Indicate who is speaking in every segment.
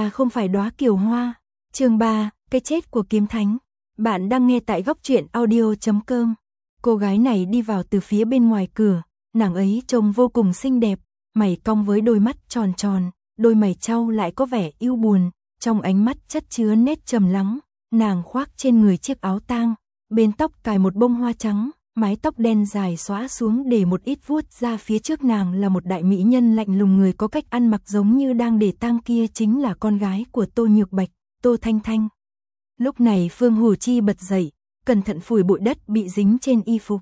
Speaker 1: ta không phải đóa kiều hoa. Chương 3, cái chết của kiếm thánh. Bạn đang nghe tại góc truyện audio.com. Cô gái này đi vào từ phía bên ngoài cửa, nàng ấy trông vô cùng xinh đẹp, mày cong với đôi mắt tròn tròn, đôi mày cau lại có vẻ ưu buồn, trong ánh mắt chất chứa nét trầm lắng, nàng khoác trên người chiếc áo tang, bên tóc cài một bông hoa trắng, mái tóc đen dài xõa xuống để một ít vuốt ra phía trước nàng là một đại mỹ nhân lạnh lùng, người có cách ăn mặc giống như đang để tang kia chính là con gái của Tô Nhược Bạch, Tô Thanh Thanh. Lúc này Phương Hủ Chi bật dậy, cẩn thận phủi bụi đất bị dính trên y phục.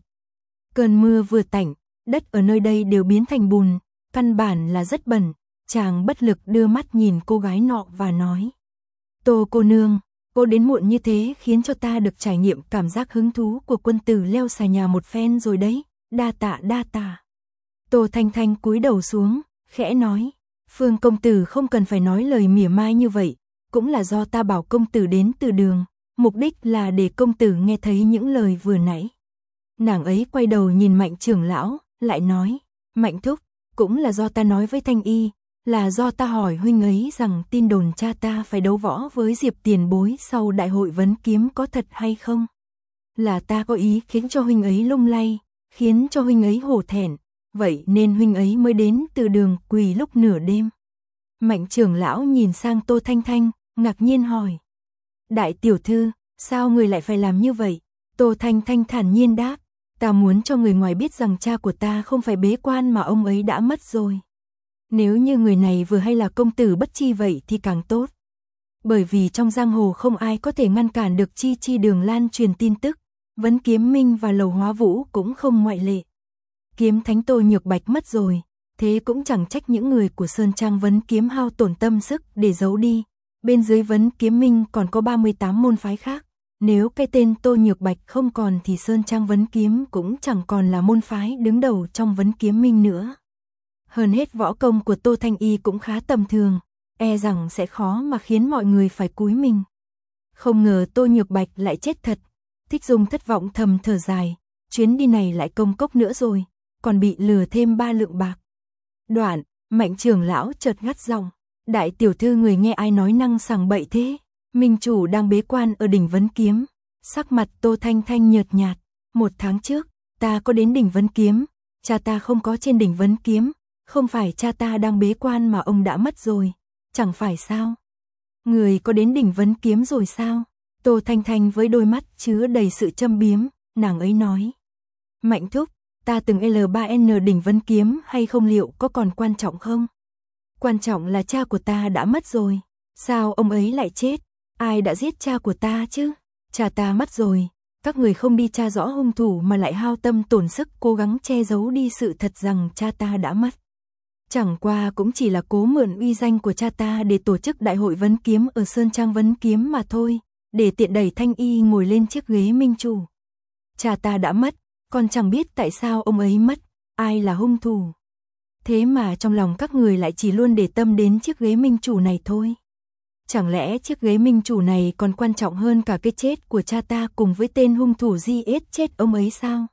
Speaker 1: Cơn mưa vừa tạnh, đất ở nơi đây đều biến thành bùn, căn bản là rất bẩn. Chàng bất lực đưa mắt nhìn cô gái nọ và nói: Tô cô nương, cô đến muộn như thế khiến cho ta được trải nghiệm cảm giác hứng thú của quân tử leo xà nhà một phen rồi đấy, đa tạ đa tạ. Tô Thanh Thanh cúi đầu xuống, khẽ nói: Phương công tử không cần phải nói lời mỉa mai như vậy, cũng là do ta bảo công tử đến từ đường, mục đích là để công tử nghe thấy những lời vừa nãy. Nàng ấy quay đầu nhìn Mạnh trưởng lão, lại nói: Mạnh thúc, cũng là do ta nói với Thanh Y, là do ta hỏi huynh ấy rằng tin đồn cha ta phải đấu võ với Diệp tiền bối sau đại hội vấn kiếm có thật hay không. Là ta có ý khiến cho huynh ấy lung lay, khiến cho huynh ấy hổ thẹn, vậy nên huynh ấy mới đến từ đường quỳ lúc nửa đêm. Mạnh trưởng lão nhìn sang Tô Thanh Thanh, ngạc nhiên hỏi: Đại tiểu thư, sao người lại phải làm như vậy? Tô Thanh Thanh thản nhiên đáp: Ta muốn cho người ngoài biết rằng cha của ta không phải bế quan mà ông ấy đã mất rồi. Nếu như người này vừa hay là công tử Bất Chi vậy thì càng tốt. Bởi vì trong giang hồ không ai có thể ngăn cản được Chi Đường lan truyền tin tức, Vấn Kiếm Minh và Lầu Hóa Vũ cũng không ngoại lệ. Kiếm thánh Tô Nhược Bạch mất rồi, thế cũng chẳng trách những người của Sơn Trang Vấn Kiếm hao tổn tâm sức để giấu đi. Bên dưới Vấn Kiếm Minh còn có 38 môn phái khác. Nếu cái tên Tô Nhược Bạch không còn thì Sơn Trang Vấn Kiếm cũng chẳng còn là môn phái đứng đầu trong Vấn Kiếm Minh nữa. Hơn hết võ công của Tô Thanh Y cũng khá tầm thường, e rằng sẽ khó mà khiến mọi người phải cúi mình. Không ngờ Tô Nhược Bạch lại chết thật. Thích Dung thất vọng thầm thở dài, chuyến đi này lại công cốc nữa rồi, còn bị lừa thêm 3 lượng bạc. Đoạn, Mạnh trưởng lão chợt ngắt giọng: Đại tiểu thư, người nghe ai nói năng sằng bậy thế? Minh chủ đang bế quan ở đỉnh Vấn Kiếm. Sắc mặt Tô Thanh Thanh nhợt nhạt: 1 tháng trước, ta có đến đỉnh Vấn Kiếm, cha ta không có trên đỉnh Vấn Kiếm. Không phải cha ta đang bế quan mà ông đã mất rồi, chẳng phải sao? Người có đến đỉnh Vấn Kiếm rồi sao? Tô Thanh Thanh với đôi mắt chứa đầy sự châm biếm, nàng ấy nói: Mạnh thúc, ta từng L3N đỉnh Vấn Kiếm hay không liệu có còn quan trọng không? Quan trọng là cha của ta đã mất rồi. Sao ông ấy lại chết? Ai đã giết cha của ta chứ? Cha ta mất rồi, các người không đi tra rõ hung thủ mà lại hao tâm tổn sức cố gắng che giấu đi sự thật rằng cha ta đã mất. Chẳng qua cũng chỉ là cố mượn uy danh của cha ta để tổ chức đại hội Vấn Kiếm ở Sơn Trang Vấn Kiếm mà thôi, để tiện đẩy Thanh Y ngồi lên chiếc ghế minh chủ. Cha ta đã mất, còn chẳng biết tại sao ông ấy mất, ai là hung thủ. Thế mà trong lòng các người lại chỉ luôn để tâm đến chiếc ghế minh chủ này thôi. Chẳng lẽ chiếc ghế minh chủ này còn quan trọng hơn cả cái chết của cha ta cùng với tên hung thủ giết chết ông ấy sao?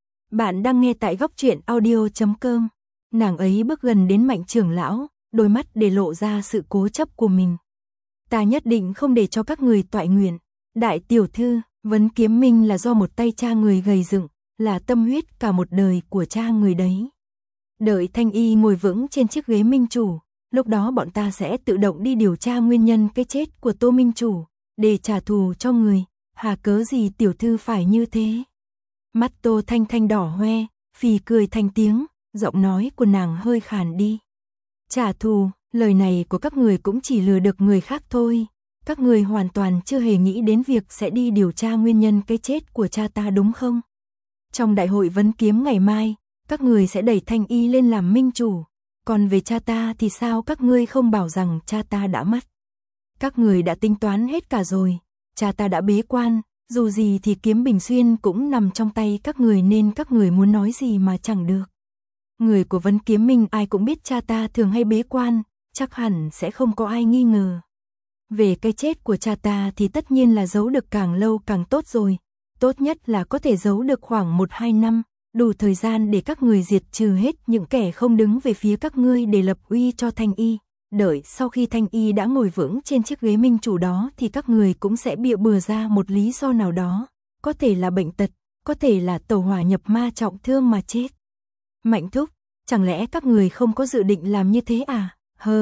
Speaker 1: Bạn đang nghe tại góc truyện audio.com. Nàng ấy bước gần đến Mạnh trưởng lão, đôi mắt để lộ ra sự cố chấp của mình. Ta nhất định không để cho các người toại nguyện. Đại tiểu thư, Vấn Kiếm Minh là do một tay cha người gầy dựng, là tâm huyết cả một đời của cha người đấy. Đợi Thanh Y ngồi vững trên chiếc ghế minh chủ, lúc đó bọn ta sẽ tự động đi điều tra nguyên nhân cái chết của Tô minh chủ, để trả thù cho người. Hà cớ gì tiểu thư phải như thế? Mắt Tô Thanh Thanh đỏ hoe, phì cười thành tiếng, giọng nói của nàng hơi khàn đi. Trả thù, lời này của các người cũng chỉ lừa được người khác thôi. Các người hoàn toàn chưa hề nghĩ đến việc sẽ đi điều tra nguyên nhân cái chết của cha ta đúng không? Trong đại hội Vấn Kiếm ngày mai, các người sẽ đẩy Thanh Y lên làm minh chủ. Còn về cha ta thì sao các ngươi không bảo rằng cha ta đã mất? Các người đã tính toán hết cả rồi. Cha ta đã bế quan, dù gì thì Kiếm Bình Xuyên cũng nằm trong tay các người nên các người muốn nói gì mà chẳng được. Người của Vấn Kiếm Minh ai cũng biết cha ta thường hay bế quan, chắc hẳn sẽ không có ai nghi ngờ. Về cái chết của cha ta thì tất nhiên là giấu được càng lâu càng tốt rồi. Tốt nhất là có thể giấu được khoảng 1-2 năm, đủ thời gian để các người diệt trừ hết những kẻ không đứng về phía các ngươi để lập uy cho Thanh Y. đợi sau khi Thanh Y đã ngồi vững trên chiếc ghế minh chủ đó thì các người cũng sẽ bịa bừa ra một lý do nào đó, có thể là bệnh tật, có thể là tẩu hỏa nhập ma trọng thương mà chết. Mạnh thúc, chẳng lẽ các người không có dự định làm như thế à?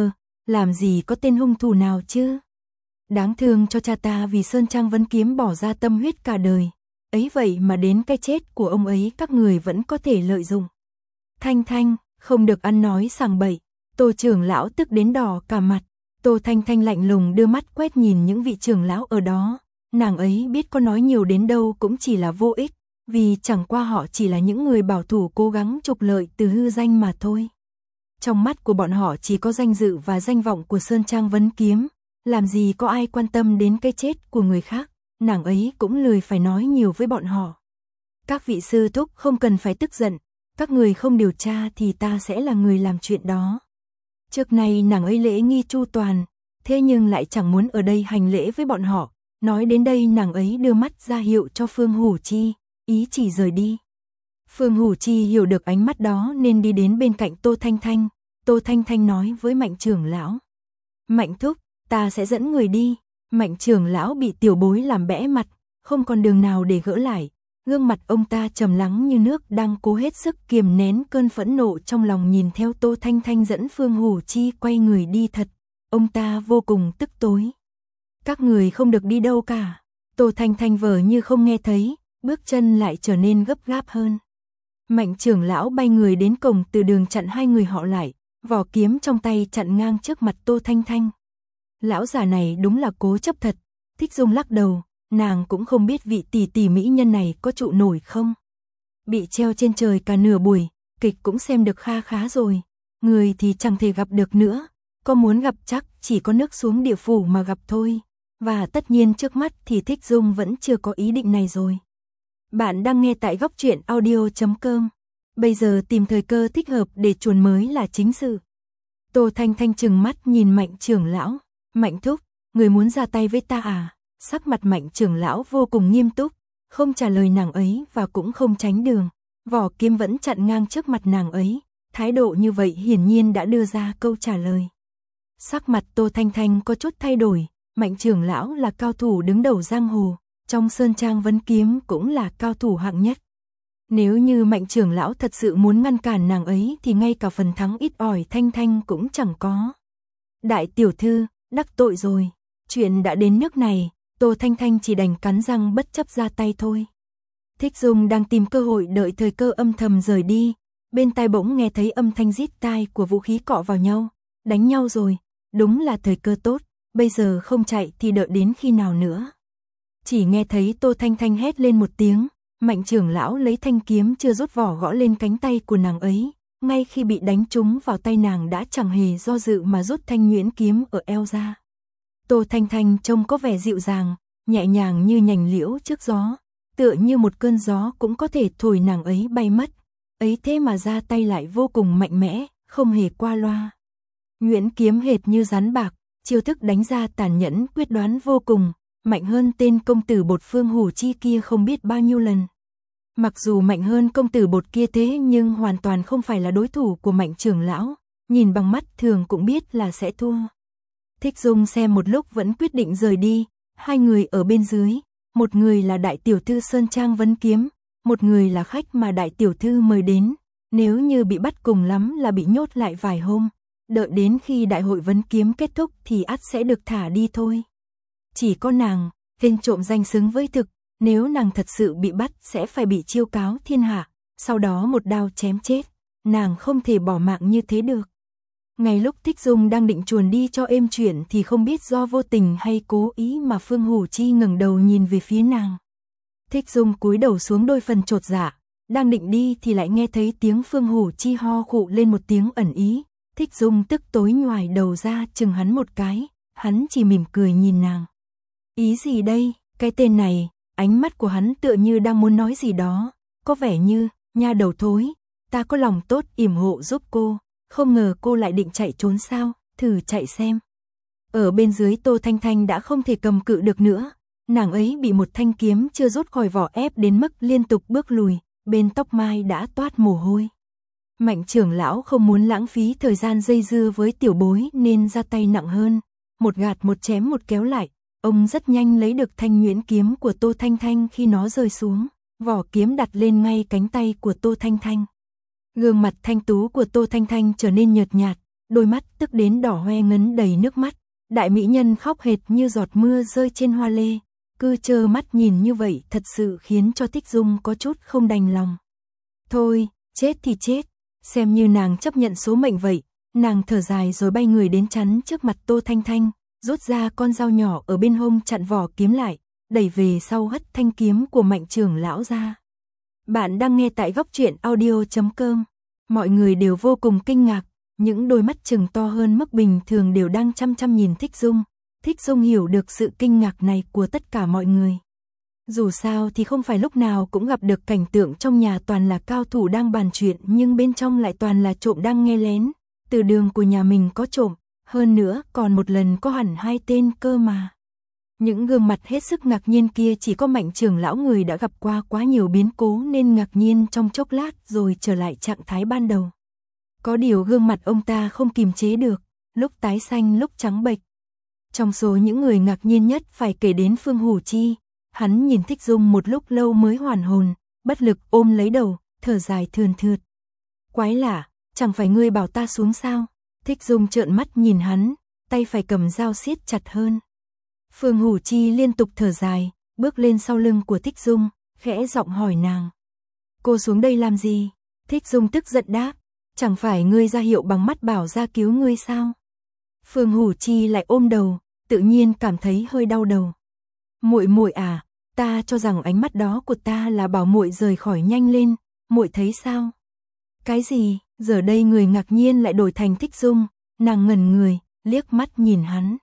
Speaker 1: Làm gì có tên hung thủ nào chứ? Đáng thương cho cha ta vì Sơn Trang Vấn Kiếm bỏ ra tâm huyết cả đời. Ấy vậy mà đến cái chết của ông ấy các người vẫn có thể lợi dụng. Thanh Thanh, không được ăn nói sảng bậy. Tô trưởng lão tức đến đỏ cả mặt. Tô Thanh Thanh lạnh lùng đưa mắt quét nhìn những vị trưởng lão ở đó. Nàng ấy biết có nói nhiều đến đâu cũng chỉ là vô ích, vì chẳng qua họ chỉ là những người bảo thủ cố gắng trục lợi từ hư danh mà thôi. Trong mắt của bọn họ chỉ có danh dự và danh vọng của Sơn Trang Vấn Kiếm, làm gì có ai quan tâm đến cái chết của người khác, nàng ấy cũng lười phải nói nhiều với bọn họ. Các vị sư thúc không cần phải tức giận, các người không điều tra thì ta sẽ là người làm chuyện đó. Trước nay nàng ấy lễ nghi chu toàn, thế nhưng lại chẳng muốn ở đây hành lễ với bọn họ. Nói đến đây nàng ấy đưa mắt ra hiệu cho Phương Hủ Chi, ý chỉ rời đi. Phương Hủ Chi hiểu được ánh mắt đó nên đi đến bên cạnh Tô Thanh Thanh. Tô Thanh Thanh nói với Mạnh trưởng lão. Mạnh thúc, ta sẽ dẫn người đi. Mạnh trưởng lão bị tiểu bối làm bẽ mặt, không còn đường nào để gỡ lại. Gương mặt ông ta trầm lắng như nước đang cố hết sức kiềm nén cơn phẫn nộ trong lòng nhìn theo Tô Thanh Thanh dẫn Phương Hủ Chi quay người đi thật. Ông ta vô cùng tức tối. Các người không được đi đâu cả. Tô Thanh Thanh vờ như không nghe thấy, bước chân lại trở nên gấp gáp hơn. Mạnh trưởng lão bay người đến cổng từ đường chặn hai người họ lại, vỏ kiếm trong tay chặn ngang trước mặt Tô Thanh Thanh. Lão già này đúng là cố chấp thật. Thích Dung lắc đầu, nàng cũng không biết vị tỷ tỷ mỹ nhân này có trụ nổi không. Bị treo trên trời cả nửa buổi, kịch cũng xem được kha khá rồi. Người thì chẳng thể gặp được nữa, có muốn gặp chắc chỉ có nước xuống địa phủ mà gặp thôi. Và tất nhiên trước mắt thì Thích Dung vẫn chưa có ý định này rồi. Bạn đang nghe tại Góc Truyện Audio.com. Bây giờ tìm thời cơ thích hợp để chuồn mới là chính sự. Tô Thanh Thanh trừng mắt nhìn Mạnh trưởng lão. Mạnh thúc, người muốn ra tay với ta à? Sắc mặt Mạnh trưởng lão vô cùng nghiêm túc, không trả lời nàng ấy và cũng không tránh đường. Vỏ kiếm vẫn chặn ngang trước mặt nàng ấy. Thái độ như vậy hiển nhiên đã đưa ra câu trả lời. Sắc mặt Tô Thanh Thanh có chút thay đổi. Mạnh trưởng lão là cao thủ đứng đầu giang hồ, trong Sơn Trang Vấn Kiếm cũng là cao thủ hạng nhất. Nếu như Mạnh trưởng lão thật sự muốn ngăn cản nàng ấy thì ngay cả phần thắng ít ỏi Thanh Thanh cũng chẳng có. Đại tiểu thư, đắc tội rồi. Chuyện đã đến nước này, Tô Thanh Thanh chỉ đành cắn răng bất chấp ra tay thôi. Thích Dung đang tìm cơ hội đợi thời cơ âm thầm rời đi. Bên tai bỗng nghe thấy âm thanh rít tai của vũ khí cọ vào nhau. Đánh nhau rồi, đúng là thời cơ tốt. Bây giờ không chạy thì đợi đến khi nào nữa. Chỉ nghe thấy Tô Thanh Thanh hét lên một tiếng. Mạnh trưởng lão lấy thanh kiếm chưa rút vỏ gõ lên cánh tay của nàng ấy. Ngay khi bị đánh trúng vào tay nàng đã chẳng hề do dự mà rút thanh nhuyễn kiếm ở eo ra. Tô Thanh Thanh trông có vẻ dịu dàng, nhẹ nhàng như nhành liễu trước gió. Tựa như một cơn gió cũng có thể thổi nàng ấy bay mất. Ấy thế mà ra tay lại vô cùng mạnh mẽ, không hề qua loa. Nhuyễn kiếm hệt như rắn bạc. Chiêu thức đánh ra tàn nhẫn quyết đoán vô cùng, mạnh hơn tên công tử bột Phương Hủ Chi kia không biết bao nhiêu lần. Mặc dù mạnh hơn công tử bột kia thế nhưng hoàn toàn không phải là đối thủ của Mạnh trưởng lão, nhìn bằng mắt thường cũng biết là sẽ thua. Thích Dung xem một lúc vẫn quyết định rời đi, hai người ở bên dưới, một người là đại tiểu thư Sơn Trang Vấn Kiếm, một người là khách mà đại tiểu thư mời đến, nếu như bị bắt cùng lắm là bị nhốt lại vài hôm. Đợi đến khi đại hội Vấn Kiếm kết thúc thì ắt sẽ được thả đi thôi. Chỉ có nàng, tên trộm danh xứng với thực, nếu nàng thật sự bị bắt sẽ phải bị chiêu cáo thiên hạ, sau đó một đao chém chết, nàng không thể bỏ mạng như thế được. Ngay lúc Thích Dung đang định chuồn đi cho êm chuyện thì không biết do vô tình hay cố ý mà Phương Hủ Chi ngẩng đầu nhìn về phía nàng. Thích Dung cúi đầu xuống đôi phần chột dạ, đang định đi thì lại nghe thấy tiếng Phương Hủ Chi ho khụ lên một tiếng ẩn ý. Thích Dung tức tối nhoài đầu ra chừng hắn một cái, hắn chỉ mỉm cười nhìn nàng. Ý gì đây, cái tên này, ánh mắt của hắn tựa như đang muốn nói gì đó, có vẻ như, nha đầu thối, ta có lòng tốt yểm hộ giúp cô, không ngờ cô lại định chạy trốn sao, thử chạy xem. Ở bên dưới Tô Thanh Thanh đã không thể cầm cự được nữa, nàng ấy bị một thanh kiếm chưa rút khỏi vỏ ép đến mức liên tục bước lùi, bên tóc mai đã toát mồ hôi. Mạnh trưởng lão không muốn lãng phí thời gian dây dưa với tiểu bối nên ra tay nặng hơn, một gạt một chém một kéo lại, ông rất nhanh lấy được thanh nhuyễn kiếm của Tô Thanh Thanh khi nó rơi xuống, vỏ kiếm đặt lên ngay cánh tay của Tô Thanh Thanh. Gương mặt thanh tú của Tô Thanh Thanh trở nên nhợt nhạt, đôi mắt tức đến đỏ hoe ngấn đầy nước mắt, đại mỹ nhân khóc hệt như giọt mưa rơi trên hoa lê, cứ trơ mắt nhìn như vậy thật sự khiến cho Thích Dung có chút không đành lòng. Thôi, chết thì chết, xem như nàng chấp nhận số mệnh vậy, nàng thở dài rồi bay người đến chắn trước mặt Tô Thanh Thanh, rút ra con dao nhỏ ở bên hông chặn vỏ kiếm lại, đẩy về sau hất thanh kiếm của Mạnh trưởng lão ra. Bạn đang nghe tại góc truyện audio.com. Mọi người đều vô cùng kinh ngạc, những đôi mắt trừng to hơn mức bình thường đều đang chăm chăm nhìn Thích Dung. Thích Dung hiểu được sự kinh ngạc này của tất cả mọi người. Dù sao thì không phải lúc nào cũng gặp được cảnh tượng trong nhà toàn là cao thủ đang bàn chuyện nhưng bên trong lại toàn là trộm đang nghe lén. Từ đường của nhà mình có trộm, hơn nữa còn một lần có hẳn 2 tên cơ mà. Những gương mặt hết sức ngạc nhiên kia chỉ có Mạnh trưởng lão người đã gặp qua quá nhiều biến cố nên ngạc nhiên trong chốc lát rồi trở lại trạng thái ban đầu. Có điều gương mặt ông ta không kiềm chế được, lúc tái xanh lúc trắng bệch. Trong số những người ngạc nhiên nhất phải kể đến Phương Hủ Chi, hắn nhìn Thích Dung một lúc lâu mới hoàn hồn, bất lực ôm lấy đầu, thở dài thườn thượt. Quái lạ, chẳng phải ngươi bảo ta xuống sao? Thích Dung trợn mắt nhìn hắn, tay phải cầm dao siết chặt hơn. Phương Hủ Chi liên tục thở dài, bước lên sau lưng của Thích Dung, khẽ giọng hỏi nàng. Cô xuống đây làm gì? Thích Dung tức giận đáp, chẳng phải ngươi ra hiệu bằng mắt bảo ra cứu ngươi sao? Phương Hủ Chi lại ôm đầu, tự nhiên cảm thấy hơi đau đầu. Muội muội à, ta cho rằng ánh mắt đó của ta là bảo muội rời khỏi nhanh lên, muội thấy sao? Cái gì? Giờ đây người ngạc nhiên lại đổi thành Thích Dung, nàng ngẩn người, liếc mắt nhìn hắn.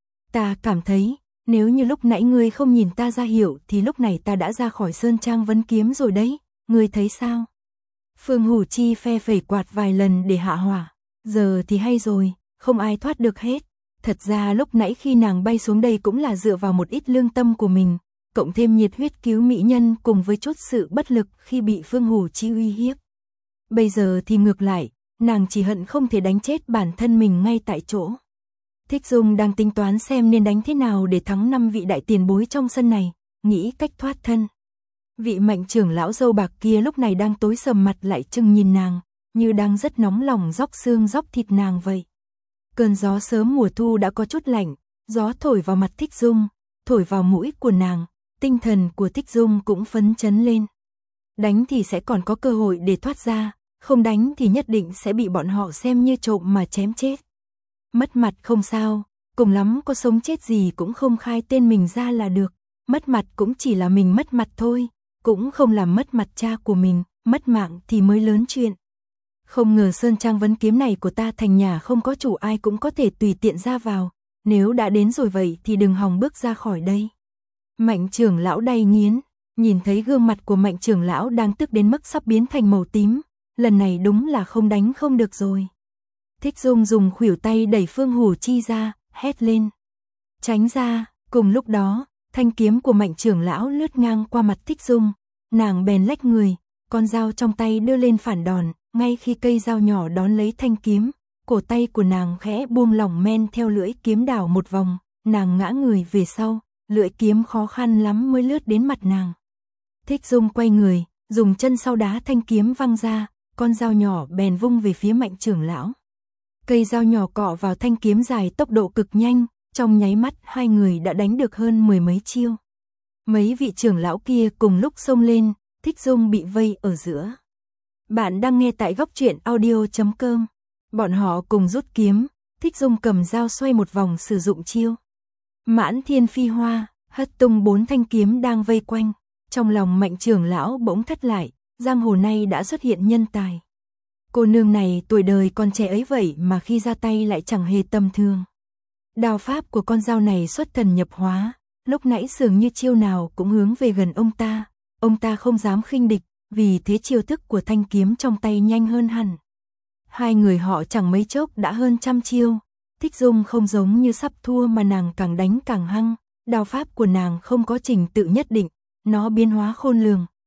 Speaker 1: Ta cảm thấy, nếu như lúc nãy ngươi không nhìn ta ra hiệu thì lúc này ta đã ra khỏi Sơn Trang vấn kiếm rồi đấy, ngươi thấy sao? Phương Hủ Chi phe phẩy quạt vài lần để hạ hỏa, giờ thì hay rồi, không ai thoát được hết. Thật ra lúc nãy khi nàng bay xuống đây cũng là dựa vào một ít lương tâm của mình, cộng thêm nhiệt huyết cứu mỹ nhân cùng với chút sự bất lực khi bị Phương Hủ Chi uy hiếp. Bây giờ thì ngược lại, nàng chỉ hận không thể đánh chết bản thân mình ngay tại chỗ. Thích Dung đang tính toán xem nên đánh thế nào để thắng 5 vị đại tiền bối trong sân này, nghĩ cách thoát thân. Vị Mạnh trưởng lão râu bạc kia lúc này đang tối sầm mặt lại chừng nhìn nàng, như đang rất nóng lòng róc xương róc thịt nàng vậy. Cơn gió sớm mùa thu đã có chút lạnh, gió thổi vào mặt Thích Dung, thổi vào mũi của nàng, tinh thần của Thích Dung cũng phấn chấn lên. Đánh thì sẽ còn có cơ hội để thoát ra, không đánh thì nhất định sẽ bị bọn họ xem như trộm mà chém chết. Mất mặt không sao, cùng lắm có sống chết gì cũng không khai tên mình ra là được, mất mặt cũng chỉ là mình mất mặt thôi, cũng không làm mất mặt cha của mình, mất mạng thì mới lớn chuyện. Không ngờ Sơn Trang vấn kiếm này của ta thành nhà không có chủ ai cũng có thể tùy tiện ra vào, nếu đã đến rồi vậy thì đừng hòng bước ra khỏi đây. Mạnh trưởng lão đay nghiến, nhìn thấy gương mặt của Mạnh trưởng lão đang tức đến mức sắp biến thành màu tím, lần này đúng là không đánh không được rồi. Thích Dung dùng khuỷu tay đẩy Phương Hủ Chi ra, hét lên. Tránh ra, cùng lúc đó, thanh kiếm của Mạnh trưởng lão lướt ngang qua mặt Thích Dung, nàng bèn lách người, con dao trong tay đưa lên phản đòn, ngay khi cây dao nhỏ đón lấy thanh kiếm, cổ tay của nàng khẽ buông lỏng men theo lưỡi kiếm đảo một vòng, nàng ngã người về sau, lưỡi kiếm khó khăn lắm mới lướt đến mặt nàng. Thích Dung quay người, dùng chân sau đá thanh kiếm văng ra, con dao nhỏ bèn vung về phía Mạnh trưởng lão. Cây dao nhỏ cọ vào thanh kiếm dài tốc độ cực nhanh, trong nháy mắt hai người đã đánh được hơn 10 mấy chiêu. Mấy vị trưởng lão kia cùng lúc xông lên, Thích Dung bị vây ở giữa. Bạn đang nghe tại góc truyện audio.com. Bọn họ cùng rút kiếm, Thích Dung cầm dao xoay một vòng sử dụng chiêu Mãn Thiên Phi Hoa, hất tung 4 thanh kiếm đang vây quanh. Trong lòng Mạnh trưởng lão bỗng thắt lại, giang hồ này đã xuất hiện nhân tài. Cô nương này tuổi đời còn trẻ ấy vậy mà khi ra tay lại chẳng hề tầm thường. Đao pháp của con dao này xuất thần nhập hóa, lúc nãy dường như chiêu nào cũng hướng về gần ông ta không dám khinh địch, vì thế chiêu thức của thanh kiếm trong tay nhanh hơn hẳn. Hai người họ chẳng mấy chốc đã hơn 100 chiêu, Thích Dung không giống như sắp thua mà nàng càng đánh càng hăng, đao pháp của nàng không có trình tự nhất định, nó biến hóa khôn lường,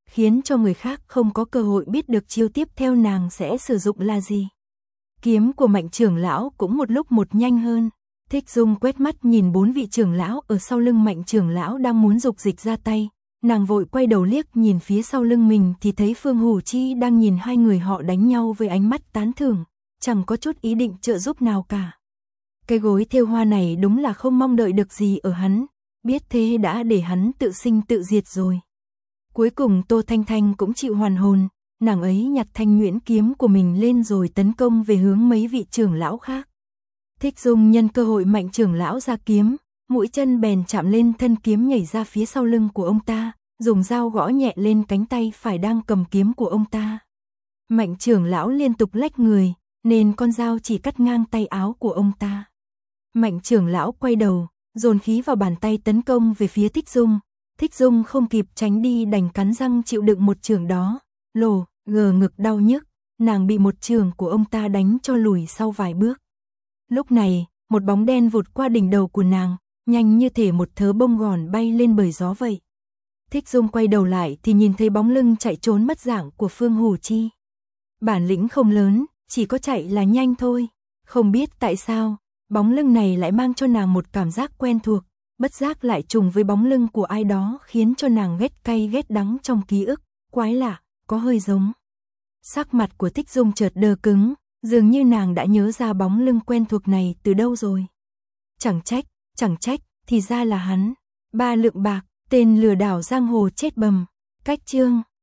Speaker 1: khiến cho người khác không có cơ hội biết được chiêu tiếp theo nàng sẽ sử dụng là gì. Kiếm của Mạnh trưởng lão cũng một lúc một nhanh hơn. Thích Dung quét mắt nhìn 4 vị trưởng lão ở sau lưng Mạnh trưởng lão đang muốn dục dịch ra tay, nàng vội quay đầu liếc nhìn phía sau lưng mình thì thấy Phương Hủ Chi đang nhìn hai người họ đánh nhau với ánh mắt tán thưởng, chẳng có chút ý định trợ giúp nào cả. Cái gối thêu hoa này đúng là không mong đợi được gì ở hắn, biết thế đã để hắn tự sinh tự diệt rồi. Cuối cùng Tô Thanh Thanh cũng chịu hoàn hồn, nàng ấy nhặt thanh nhuyễn kiếm của mình lên rồi tấn công về hướng mấy vị trưởng lão khác. Thích Dung nhân cơ hội Mạnh trưởng lão ra kiếm, mũi chân bèn chạm lên thân kiếm nhảy ra phía sau lưng của ông ta, dùng dao gõ nhẹ lên cánh tay phải đang cầm kiếm của ông ta. Mạnh trưởng lão liên tục lách người, nên con dao chỉ cắt ngang tay áo của ông ta. Mạnh trưởng lão quay đầu, dồn khí vào bàn tay tấn công về phía Thích Dung. Thích Dung không kịp tránh đi đành cắn răng chịu đựng một chưởng đó, gờ ngực đau nhức, nàng bị một chưởng của ông ta đánh cho lùi sau vài bước. Lúc này, một bóng đen vụt qua đỉnh đầu của nàng, nhanh như thể một thớ bông gòn bay lên bởi gió vậy. Thích Dung quay đầu lại thì nhìn thấy bóng lưng chạy trốn mất dạng của Phương Hủ Chi. Bản lĩnh không lớn, chỉ có chạy là nhanh thôi. Không biết tại sao, bóng lưng này lại mang cho nàng một cảm giác quen thuộc, bất giác lại trùng với bóng lưng của ai đó khiến cho nàng ghét cay ghét đắng trong ký ức, quái lạ, có hơi giống. Sắc mặt của Thích Dung chợt đờ cứng, dường như nàng đã nhớ ra bóng lưng quen thuộc này từ đâu rồi. Chẳng trách, thì ra là hắn. 3 lượng bạc, tên lừa đảo giang hồ chết bầm. Cách chương